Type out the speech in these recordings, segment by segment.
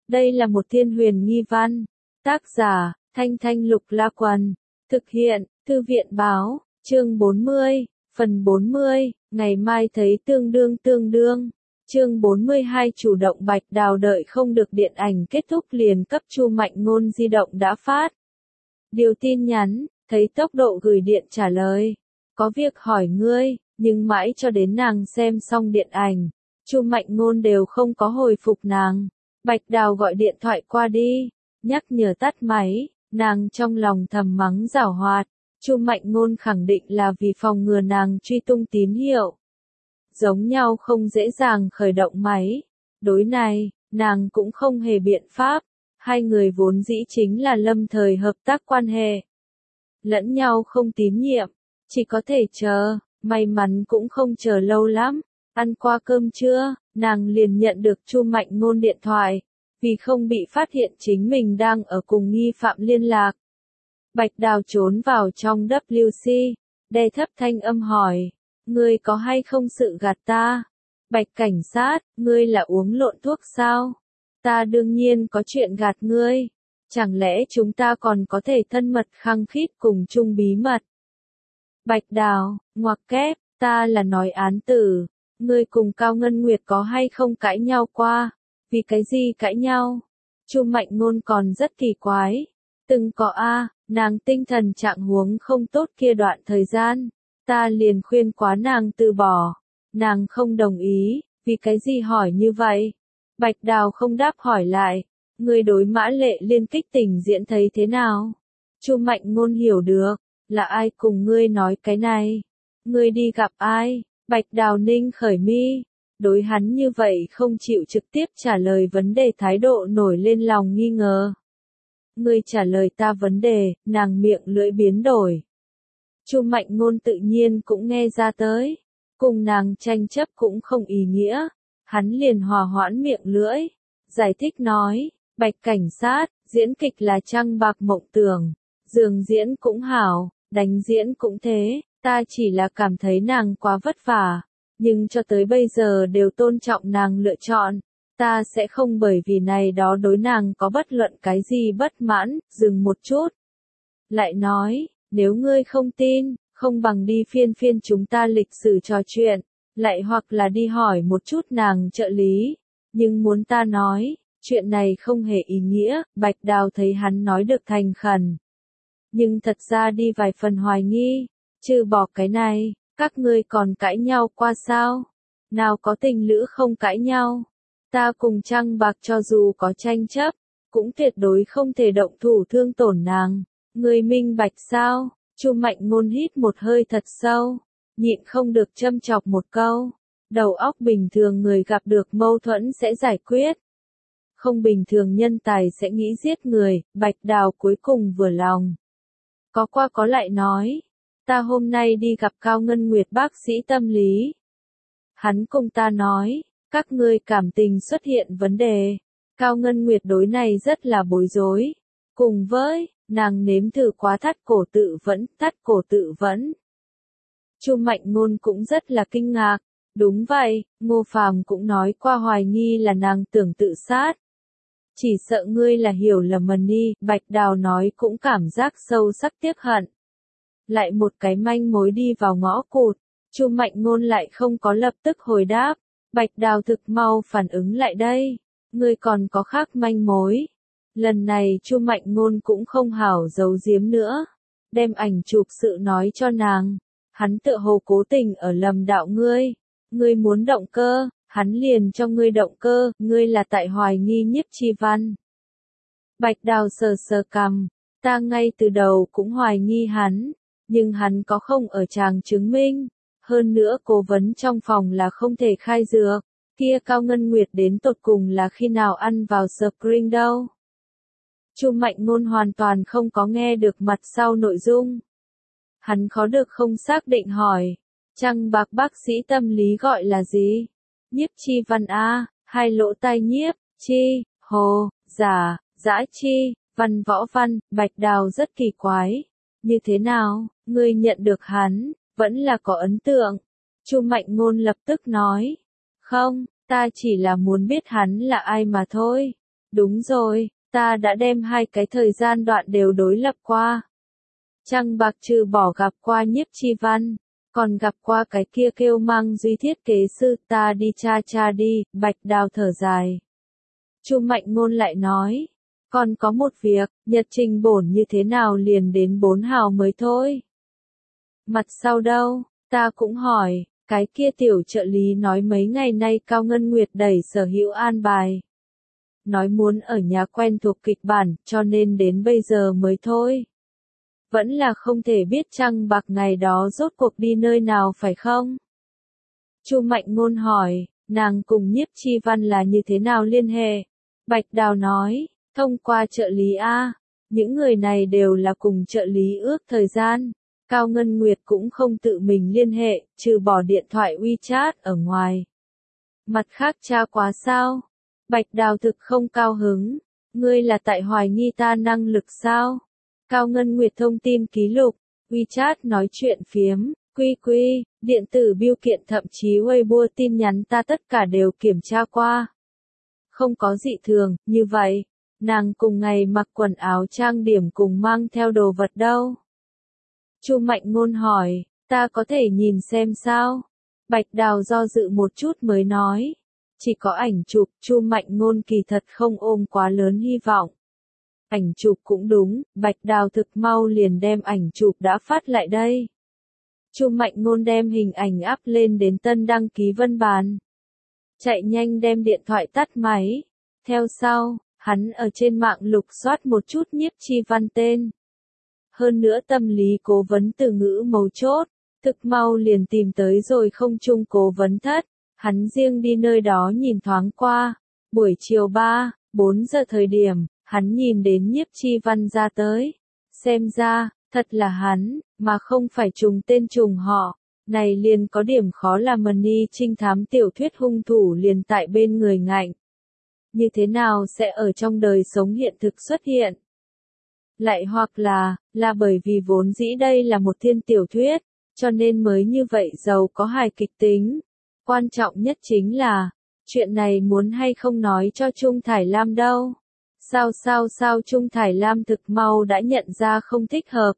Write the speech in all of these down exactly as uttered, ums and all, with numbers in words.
Đây là một thiên huyền nghi văn. Tác giả, Thanh Thanh Lục La Quần. Thực hiện, Thư viện Báo, chương bốn mươi, phần bốn mươi, ngày mai thấy tương đương tương đương. Chương bốn mươi hai chủ động Bạch Đào đợi không được điện ảnh kết thúc liền cấp Chu Mạnh Ngôn di động đã phát. Điều tin nhắn, thấy tốc độ gửi điện trả lời. Có việc hỏi ngươi, nhưng mãi cho đến nàng xem xong điện ảnh, Chu Mạnh Ngôn đều không có hồi phục nàng. Bạch Đào gọi điện thoại qua đi, nhắc nhở tắt máy, nàng trong lòng thầm mắng giảo hoạt. Chu Mạnh Ngôn khẳng định là vì phòng ngừa nàng truy tung tín hiệu. Giống nhau không dễ dàng khởi động máy. Đối này, nàng cũng không hề biện pháp. Hai người vốn dĩ chính là lâm thời hợp tác quan hệ. Lẫn nhau không tín nhiệm, chỉ có thể chờ, may mắn cũng không chờ lâu lắm. Ăn qua cơm trưa, nàng liền nhận được Chu Mạnh Ngôn điện thoại. Vì không bị phát hiện chính mình đang ở cùng nghi phạm liên lạc. Bạch Đào trốn vào trong W C, đè thấp thanh âm hỏi, ngươi có hay không sự gạt ta? Bạch cảnh sát, ngươi là uống lộn thuốc sao? Ta đương nhiên có chuyện gạt ngươi. Chẳng lẽ chúng ta còn có thể thân mật khăng khít cùng chung bí mật? Bạch Đào, ngoặc kép, ta là nói án tử. Ngươi cùng Cao Ngân Nguyệt có hay không cãi nhau qua? Vì cái gì cãi nhau? Chu Mạnh Ngôn còn rất kỳ quái. Từng có a, nàng tinh thần trạng huống không tốt kia đoạn thời gian. Ta liền khuyên quá nàng từ bỏ. Nàng không đồng ý, vì cái gì hỏi như vậy? Bạch Đào không đáp hỏi lại. Ngươi đối Mã Lệ Liên kích tình diễn thấy thế nào? Chu Mạnh Ngôn hiểu được, là ai cùng ngươi nói cái này? Ngươi đi gặp ai? Bạch Đào ninh khởi mi. Đối hắn như vậy không chịu trực tiếp trả lời vấn đề thái độ nổi lên lòng nghi ngờ. Ngươi trả lời ta vấn đề, nàng miệng lưỡi biến đổi. Chu Mạnh Ngôn tự nhiên cũng nghe ra tới. Cùng nàng tranh chấp cũng không ý nghĩa. Hắn liền hòa hoãn miệng lưỡi. Giải thích nói, Bạch cảnh sát, diễn kịch là trăng bạc mộng tưởng. Giường diễn cũng hảo, đánh diễn cũng thế. Ta chỉ là cảm thấy nàng quá vất vả. Nhưng cho tới bây giờ đều tôn trọng nàng lựa chọn. Ta sẽ không bởi vì này đó đối nàng có bất luận cái gì bất mãn, dừng một chút. Lại nói, nếu ngươi không tin, không bằng đi phiên phiên chúng ta lịch sử trò chuyện, lại hoặc là đi hỏi một chút nàng trợ lý. Nhưng muốn ta nói, chuyện này không hề ý nghĩa, Bạch Đào thấy hắn nói được thành khẩn. Nhưng thật ra đi vài phần hoài nghi, trừ bỏ cái này. Các ngươi còn cãi nhau qua sao? Nào có tình lữ không cãi nhau? Ta cùng Trăng Bạc cho dù có tranh chấp, cũng tuyệt đối không thể động thủ thương tổn nàng. Ngươi minh bạch sao? Chu Mạnh Ngôn hít một hơi thật sâu, nhịn không được châm chọc một câu. Đầu óc bình thường người gặp được mâu thuẫn sẽ giải quyết. Không bình thường nhân tài sẽ nghĩ giết người, Bạch Đào cuối cùng vừa lòng. Có qua có lại nói. Ta hôm nay đi gặp Cao Ngân Nguyệt bác sĩ tâm lý. Hắn cùng ta nói, các ngươi cảm tình xuất hiện vấn đề. Cao Ngân Nguyệt đối này rất là bối rối. Cùng với, nàng nếm thử quá thắt cổ tự vẫn, thắt cổ tự vẫn. Chu Mạnh Ngôn cũng rất là kinh ngạc. Đúng vậy, Ngô Phàm cũng nói qua hoài nghi là nàng tưởng tự sát. Chỉ sợ ngươi là hiểu lầm mần đi, Bạch Đào nói cũng cảm giác sâu sắc tiếc hận. Lại một cái manh mối đi vào ngõ cụt, Chu Mạnh Ngôn lại không có lập tức hồi đáp. Bạch Đào thực mau phản ứng lại đây, ngươi còn có khác manh mối. Lần này Chu Mạnh Ngôn cũng không hảo giấu giếm nữa, đem ảnh chụp sự nói cho nàng. Hắn tựa hồ cố tình ở lầm đạo ngươi, ngươi muốn động cơ, hắn liền cho ngươi động cơ, ngươi là tại hoài nghi Nhiếp Chi Văn. Bạch Đào sờ sờ cằm, ta ngay từ đầu cũng hoài nghi hắn. Nhưng hắn có không ở tràng chứng minh. Hơn nữa cố vấn trong phòng là không thể khai dược. Kia Cao Ngân Nguyệt đến tột cùng là khi nào ăn vào Spring đâu. Chu Mạnh Ngôn hoàn toàn không có nghe được mặt sau nội dung. Hắn khó được không xác định hỏi. Trăng Bạc bác sĩ tâm lý gọi là gì? Nhiếp Chi Văn A, hai lỗ tai nhiếp, chi, hồ, giả, dã chi, văn võ văn, Bạch Đào rất kỳ quái. Như thế nào, ngươi nhận được hắn, vẫn là có ấn tượng. Chu Mạnh Ngôn lập tức nói. Không, ta chỉ là muốn biết hắn là ai mà thôi. Đúng rồi, ta đã đem hai cái thời gian đoạn đều đối lập qua. Trăng bạc trừ bỏ gặp qua Nhiếp Chi Văn, còn gặp qua cái kia kêu Mang Duy thiết kế sư, ta đi tra tra đi, Bạch Đào thở dài. Chu Mạnh Ngôn lại nói, còn có một việc, nhật trình bổn như thế nào liền đến bốn hào mới thôi. Mặt sau đâu, ta cũng hỏi, cái kia tiểu trợ lý nói mấy ngày nay Cao Ngân Nguyệt đẩy Sở Hữu an bài. Nói muốn ở nhà quen thuộc kịch bản, cho nên đến bây giờ mới thôi. Vẫn là không thể biết Trăng Bạc ngày đó rốt cuộc đi nơi nào phải không? Chu Mạnh Ngôn hỏi, nàng cùng Nhiếp Chi Văn là như thế nào liên hệ? Bạch Đào nói, thông qua trợ lý A, những người này đều là cùng trợ lý ước thời gian. Cao Ngân Nguyệt cũng không tự mình liên hệ, trừ bỏ điện thoại WeChat ở ngoài. Mặt khác tra quá sao? Bạch Đào thực không cao hứng, ngươi là tại hoài nghi ta năng lực sao? Cao Ngân Nguyệt thông tin ký lục, WeChat nói chuyện phiếm, quy quy, điện tử bưu kiện thậm chí Weibo tin nhắn ta tất cả đều kiểm tra qua. Không có dị thường, như vậy, nàng cùng ngày mặc quần áo trang điểm cùng mang theo đồ vật đâu? Chu Mạnh Ngôn hỏi, ta có thể nhìn xem sao? Bạch Đào do dự một chút mới nói, chỉ có ảnh chụp, Chu Mạnh Ngôn kỳ thật không ôm quá lớn hy vọng. Ảnh chụp cũng đúng, Bạch Đào thực mau liền đem ảnh chụp đã phát lại đây. Chu Mạnh Ngôn đem hình ảnh áp lên đến tân đăng ký văn bản. Chạy nhanh đem điện thoại tắt máy. Theo sau, hắn ở trên mạng lục soát một chút Nhiếp Chi Văn tên. Hơn nữa tâm lý cố vấn từ ngữ mấu chốt, thực mau liền tìm tới rồi không chung cố vấn thất. Hắn riêng đi nơi đó nhìn thoáng qua. Buổi chiều ba, bốn giờ thời điểm, hắn nhìn đến Nhiếp Chi Văn ra tới. Xem ra, thật là hắn, mà không phải trùng tên trùng họ. Này liền có điểm khó là Money trinh thám tiểu thuyết hung thủ liền tại bên người ngạnh. Như thế nào sẽ ở trong đời sống hiện thực xuất hiện? Lại hoặc là, là bởi vì vốn dĩ đây là một thiên tiểu thuyết, cho nên mới như vậy giàu có hài kịch tính. Quan trọng nhất chính là, chuyện này muốn hay không nói cho Trung Thải Lam đâu. Sao sao sao Trung Thải Lam thực mau đã nhận ra không thích hợp.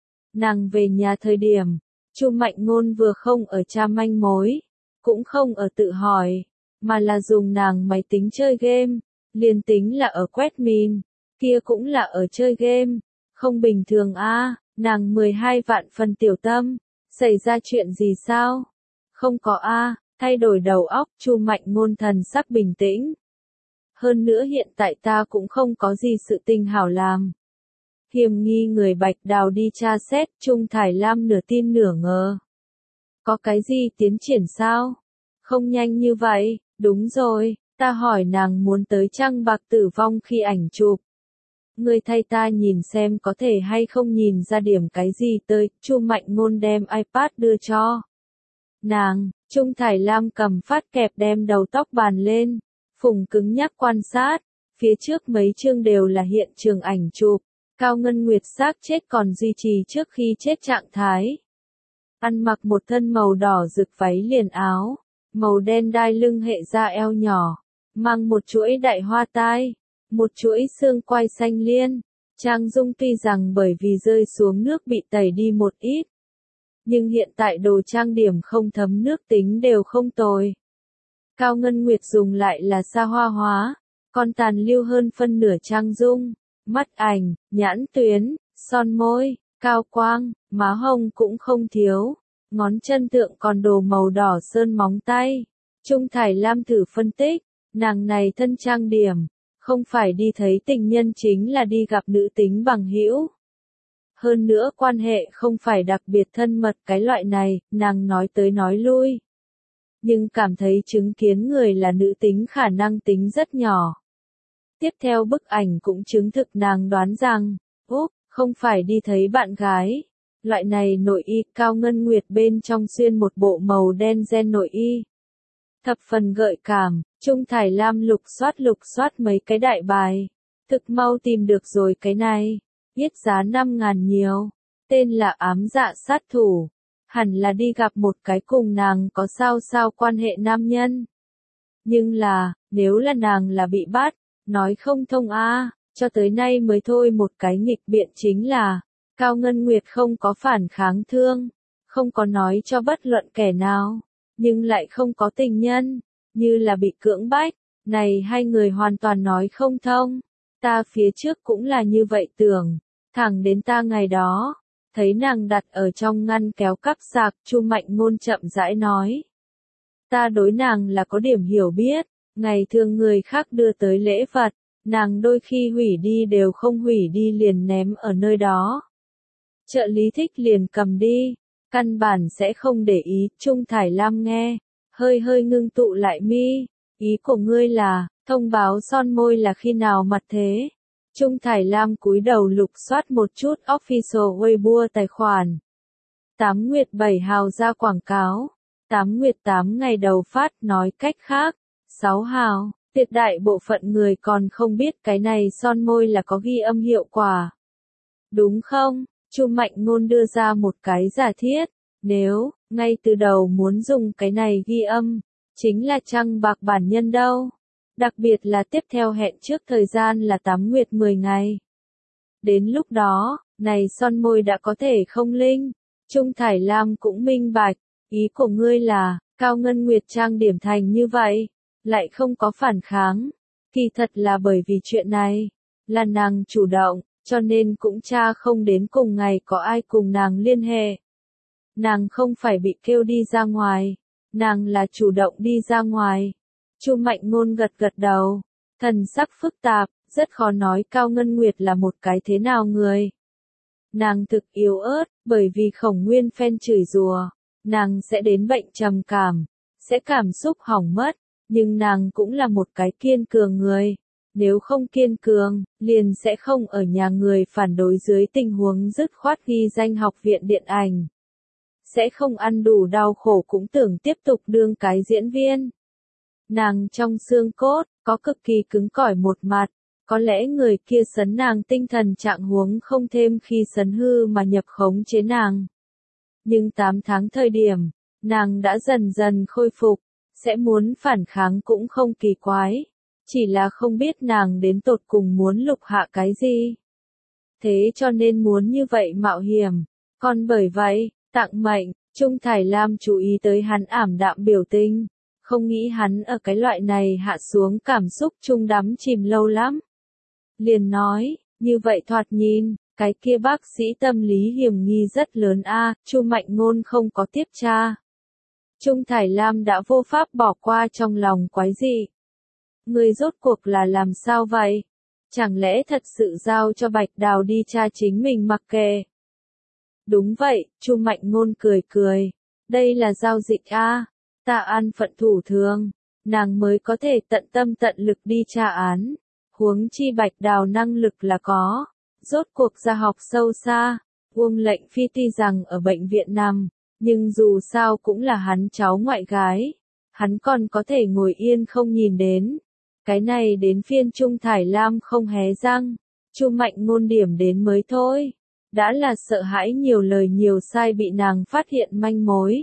Nàng về nhà thời điểm, Chu Mạnh Ngôn vừa không ở tra manh mối, cũng không ở tự hỏi, mà là dùng nàng máy tính chơi game, liền tính là ở quét min, kia cũng là ở chơi game, không bình thường a, à, nàng mười hai vạn phần tiểu tâm, xảy ra chuyện gì sao? Không có a, à, thay đổi đầu óc, Chu Mạnh Ngôn thần sắc bình tĩnh. Hơn nữa hiện tại ta cũng không có gì sự tình hảo làm. Hiểm nghi người Bạch Đào đi tra xét, Trung Thải Lam nửa tin nửa ngờ. Có cái gì tiến triển sao? Không nhanh như vậy, đúng rồi, ta hỏi nàng muốn tới Trăng Bạc tử vong khi ảnh chụp. Người thay ta nhìn xem có thể hay không nhìn ra điểm cái gì tới, Chu Mạnh Ngôn đem iPad đưa cho. Nàng, Trung Thải Lam cầm phát kẹp đem đầu tóc bàn lên, phùng cứng nhắc quan sát, phía trước mấy chương đều là hiện trường ảnh chụp. Cao Ngân Nguyệt xác chết còn duy trì trước khi chết trạng thái. Ăn mặc một thân màu đỏ rực váy liền áo, màu đen đai lưng hệ ra eo nhỏ, mang một chuỗi đại hoa tai, một chuỗi xương quai xanh liên. Trang dung tuy rằng bởi vì rơi xuống nước bị tẩy đi một ít, nhưng hiện tại đồ trang điểm không thấm nước tính đều không tồi. Cao Ngân Nguyệt dùng lại là xa hoa hóa, còn tàn lưu hơn phân nửa trang dung. Mắt ảnh, nhãn tuyến, son môi, cao quang, má hồng cũng không thiếu, ngón chân tượng còn đồ màu đỏ sơn móng tay. Trung Thải Lam thử phân tích, nàng này thân trang điểm, không phải đi thấy tình nhân chính là đi gặp nữ tính bằng hữu. Hơn nữa quan hệ không phải đặc biệt thân mật cái loại này, nàng nói tới nói lui. Nhưng cảm thấy chứng kiến người là nữ tính khả năng tính rất nhỏ. Tiếp theo bức ảnh cũng chứng thực nàng đoán rằng, úp, không phải đi thấy bạn gái. Loại này nội y, Cao Ngân Nguyệt bên trong xuyên một bộ màu đen ren nội y. Thập phần gợi cảm, Trung Thải Lam lục soát lục soát mấy cái đại bài. Thực mau tìm được rồi cái này, biết giá năm ngàn nhiều, tên là ám dạ sát thủ. Hẳn là đi gặp một cái cùng nàng có sao sao quan hệ nam nhân. Nhưng là, nếu là nàng là bị bắt, nói không thông a, cho tới nay mới thôi một cái nghịch biện chính là, Cao Ngân Nguyệt không có phản kháng thương, không có nói cho bất luận kẻ nào, nhưng lại không có tình nhân, như là bị cưỡng bách, này hai người hoàn toàn nói không thông. Ta phía trước cũng là như vậy tưởng, thẳng đến ta ngày đó, thấy nàng đặt ở trong ngăn kéo cắp sạc, Chu Mạnh Ngôn chậm rãi nói. Ta đối nàng là có điểm hiểu biết, ngày thường người khác đưa tới lễ vật, nàng đôi khi hủy đi đều không hủy đi liền ném ở nơi đó. Trợ lý thích liền cầm đi, căn bản sẽ không để ý, Trung Thải Lam nghe, hơi hơi ngưng tụ lại mi, ý của ngươi là, thông báo son môi là khi nào mặt thế. Trung Thải Lam cúi đầu lục soát một chút official Weibo tài khoản. Tám Nguyệt bảy hào ra quảng cáo, Tám Nguyệt tám ngày đầu phát, nói cách khác, sáu hào, tuyệt đại bộ phận người còn không biết cái này son môi là có ghi âm hiệu quả. Đúng không? Chu Mạnh Ngôn đưa ra một cái giả thiết, nếu, ngay từ đầu muốn dùng cái này ghi âm, chính là trăng bạc bản nhân đâu. Đặc biệt là tiếp theo hẹn trước thời gian là tám nguyệt mười ngày. Đến lúc đó, này son môi đã có thể không linh. Trung Thải Lam cũng minh bạch, ý của ngươi là, Cao Ngân Nguyệt trang điểm thành như vậy, lại không có phản kháng. Kỳ thật là bởi vì chuyện này, là nàng chủ động, cho nên cũng tra không đến cùng ngày có ai cùng nàng liên hệ. Nàng không phải bị kêu đi ra ngoài, nàng là chủ động đi ra ngoài. Chu Mạnh Ngôn gật gật đầu, thần sắc phức tạp, rất khó nói Cao Ngân Nguyệt là một cái thế nào người. Nàng thực yếu ớt, bởi vì Khổng Nguyên phen chửi rủa, nàng sẽ đến bệnh trầm cảm, sẽ cảm xúc hỏng mất, nhưng nàng cũng là một cái kiên cường người. Nếu không kiên cường, liền sẽ không ở nhà người phản đối dưới tình huống dứt khoát ghi danh học viện điện ảnh. Sẽ không ăn đủ đau khổ cũng tưởng tiếp tục đương cái diễn viên. Nàng trong xương cốt, có cực kỳ cứng cỏi một mặt, có lẽ người kia sấn nàng tinh thần trạng huống không thêm khi sấn hư mà nhập khống chế nàng. Nhưng tám tháng thời điểm, nàng đã dần dần khôi phục, sẽ muốn phản kháng cũng không kỳ quái, chỉ là không biết nàng đến tột cùng muốn lục hạ cái gì. Thế cho nên muốn như vậy mạo hiểm, còn bởi vậy, tặng mệnh, Trung Thải Lam chú ý tới hắn ảm đạm biểu tình. Không nghĩ hắn ở cái loại này hạ xuống cảm xúc chung đắm chìm lâu lắm. Liền nói, như vậy thoạt nhìn, cái kia bác sĩ tâm lý hiểm nghi rất lớn a. Chu Mạnh Ngôn không có tiếp tra. Trung Thải Lam đã vô pháp bỏ qua trong lòng quái dị. Người rốt cuộc là làm sao vậy? Chẳng lẽ thật sự giao cho Bạch Đào đi tra chính mình mặc kệ? Đúng vậy, Chu Mạnh Ngôn cười cười. Đây là giao dịch a. Ta an phận thủ thường, nàng mới có thể tận tâm tận lực đi tra án. Huống chi Bạch Đào năng lực là có. Rốt cuộc ra học sâu xa, Uông Lệnh Phi tuy rằng ở bệnh viện nằm, nhưng dù sao cũng là hắn cháu ngoại gái. Hắn còn có thể ngồi yên không nhìn đến. Cái này đến phiên Trung Thải Lam không hé răng. Chu Mạnh Ngôn điểm đến mới thôi. Đã là sợ hãi nhiều lời nhiều sai bị nàng phát hiện manh mối.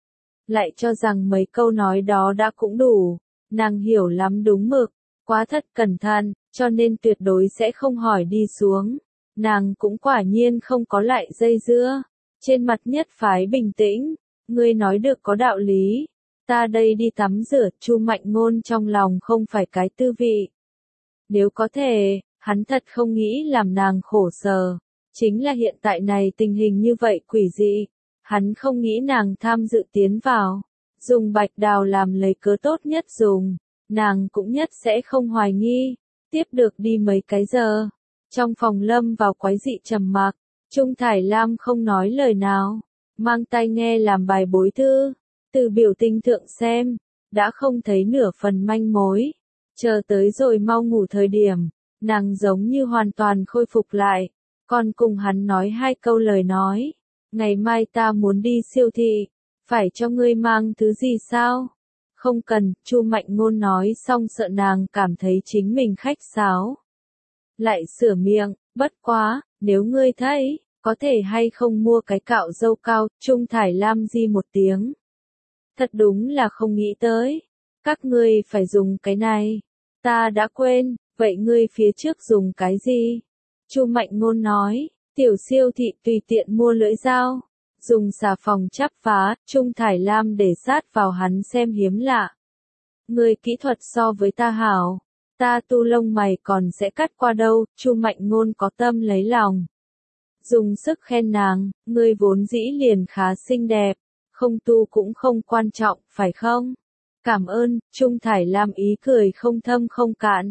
Lại cho rằng mấy câu nói đó đã cũng đủ, nàng hiểu lắm đúng mực, quá thật cẩn thận, cho nên tuyệt đối sẽ không hỏi đi xuống. Nàng cũng quả nhiên không có lại dây dưa, trên mặt nhất phái bình tĩnh, ngươi nói được có đạo lý, ta đây đi tắm rửa. Chu Mạnh Ngôn trong lòng không phải cái tư vị. Nếu có thể, hắn thật không nghĩ làm nàng khổ sở, chính là hiện tại này tình hình như vậy quỷ dị. Hắn không nghĩ nàng tham dự tiến vào, dùng Bạch Đào làm lấy cớ tốt nhất dùng, nàng cũng nhất sẽ không hoài nghi. Tiếp được đi mấy cái giờ, trong phòng lâm vào quái dị trầm mặc, Trung Thải Lam không nói lời nào, mang tai nghe làm bài bối thư, từ biểu tình thượng xem, đã không thấy nửa phần manh mối. Chờ tới rồi mau ngủ thời điểm, nàng giống như hoàn toàn khôi phục lại, còn cùng hắn nói hai câu lời nói. Ngày mai ta muốn đi siêu thị, phải cho ngươi mang thứ gì sao? Không cần, Chu Mạnh Ngôn nói xong sợ nàng cảm thấy chính mình khách sáo. Lại sửa miệng, bất quá, nếu ngươi thấy, có thể hay không mua cái cạo râu cao. Trung Thải Lam di một tiếng. Thật đúng là không nghĩ tới, các ngươi phải dùng cái này. Ta đã quên, Vậy ngươi phía trước dùng cái gì? Chu Mạnh Ngôn nói, tiểu siêu thị tùy tiện mua lưỡi dao, dùng xà phòng chắp phá, Trung Thải Lam để sát vào hắn xem hiếm lạ. Ngươi kỹ thuật so với ta hảo, ta tu lông mày còn sẽ cắt qua đâu, Chu Mạnh Ngôn có tâm lấy lòng. Dùng sức khen nàng, ngươi vốn dĩ liền khá xinh đẹp, không tu cũng không quan trọng, phải không? Cảm ơn, Trung Thải Lam ý cười không thâm không cạn.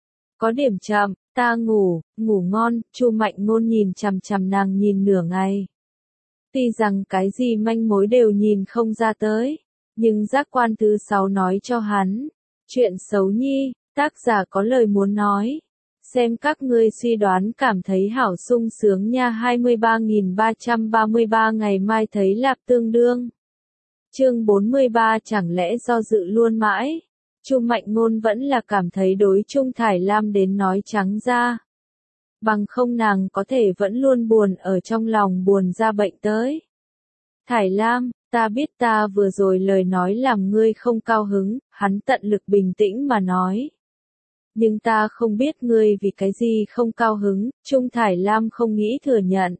Có điểm chậm, ta ngủ, ngủ ngon, Chu Mạnh Ngôn nhìn chằm chằm nàng nhìn nửa ngày. Tuy rằng cái gì manh mối đều nhìn không ra tới, nhưng giác quan thứ sáu nói cho hắn, chuyện xấu nhi, tác giả có lời muốn nói. Xem các ngươi suy đoán cảm thấy hảo sung sướng nha. Hai mươi ba nghìn ba trăm ba mươi ba ngày mai thấy lạp tương đương. Chương bốn mươi ba chẳng lẽ do dự luôn mãi. Chu Mạnh Ngôn vẫn là cảm thấy đối Trung Thải Lam đến nói trắng ra. Bằng không nàng có thể vẫn luôn buồn ở trong lòng buồn ra bệnh tới. Thải Lam, ta biết ta vừa rồi lời nói làm ngươi không cao hứng, hắn tận lực bình tĩnh mà nói. Nhưng ta không biết ngươi vì cái gì không cao hứng, Trung Thải Lam không nghĩ thừa nhận.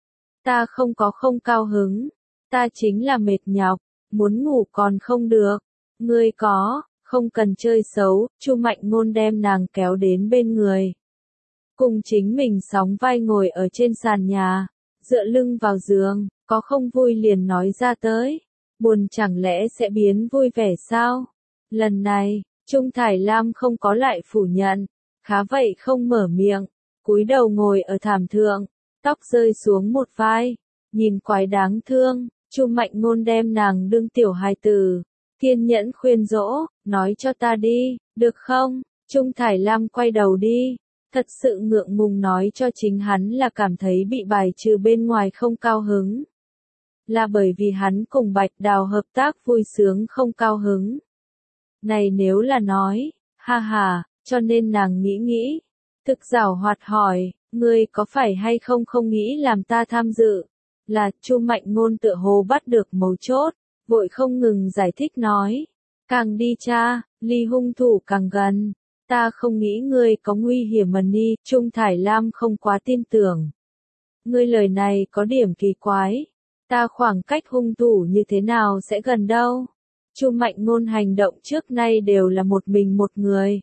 Ta không có không cao hứng, ta chính là mệt nhọc, muốn ngủ còn không được. Ngươi có, không cần chơi xấu, Chu Mạnh Ngôn đem nàng kéo đến bên người. Cùng chính mình sóng vai ngồi ở trên sàn nhà, dựa lưng vào giường, có không vui liền nói ra tới. Buồn chẳng lẽ sẽ biến vui vẻ sao? Lần này, Trung Thải Lam không có lại phủ nhận, khá vậy không mở miệng, cúi đầu ngồi ở thảm thượng, tóc rơi xuống một vai, nhìn quái đáng thương, Chu Mạnh Ngôn đem nàng đương tiểu hài tử, kiên nhẫn khuyên dỗ, nói cho ta đi, được không? Trung Thải Lam quay đầu đi, thật sự ngượng ngùng nói cho chính hắn là cảm thấy bị bài trừ bên ngoài không cao hứng. Là bởi vì hắn cùng Bạch Đào hợp tác vui sướng không cao hứng. Này nếu là nói, ha ha, cho nên nàng nghĩ nghĩ, thực giảo hoạt hỏi, ngươi có phải hay không không nghĩ làm ta tham dự? Là, Chu Mạnh Ngôn tựa hồ bắt được mấu chốt, vội không ngừng giải thích nói, càng đi cha, ly hung thủ càng gần, ta không nghĩ ngươi có nguy hiểm mà ni, Trung Thải Lam không quá tin tưởng. Ngươi lời này có điểm kỳ quái, ta khoảng cách hung thủ như thế nào sẽ gần đâu? Chu Mạnh Ngôn hành động trước nay đều là một mình một người.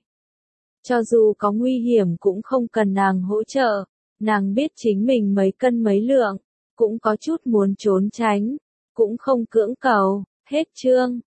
Cho dù có nguy hiểm cũng không cần nàng hỗ trợ, nàng biết chính mình mấy cân mấy lượng, cũng có chút muốn trốn tránh, cũng không cưỡng cầu, hết chương.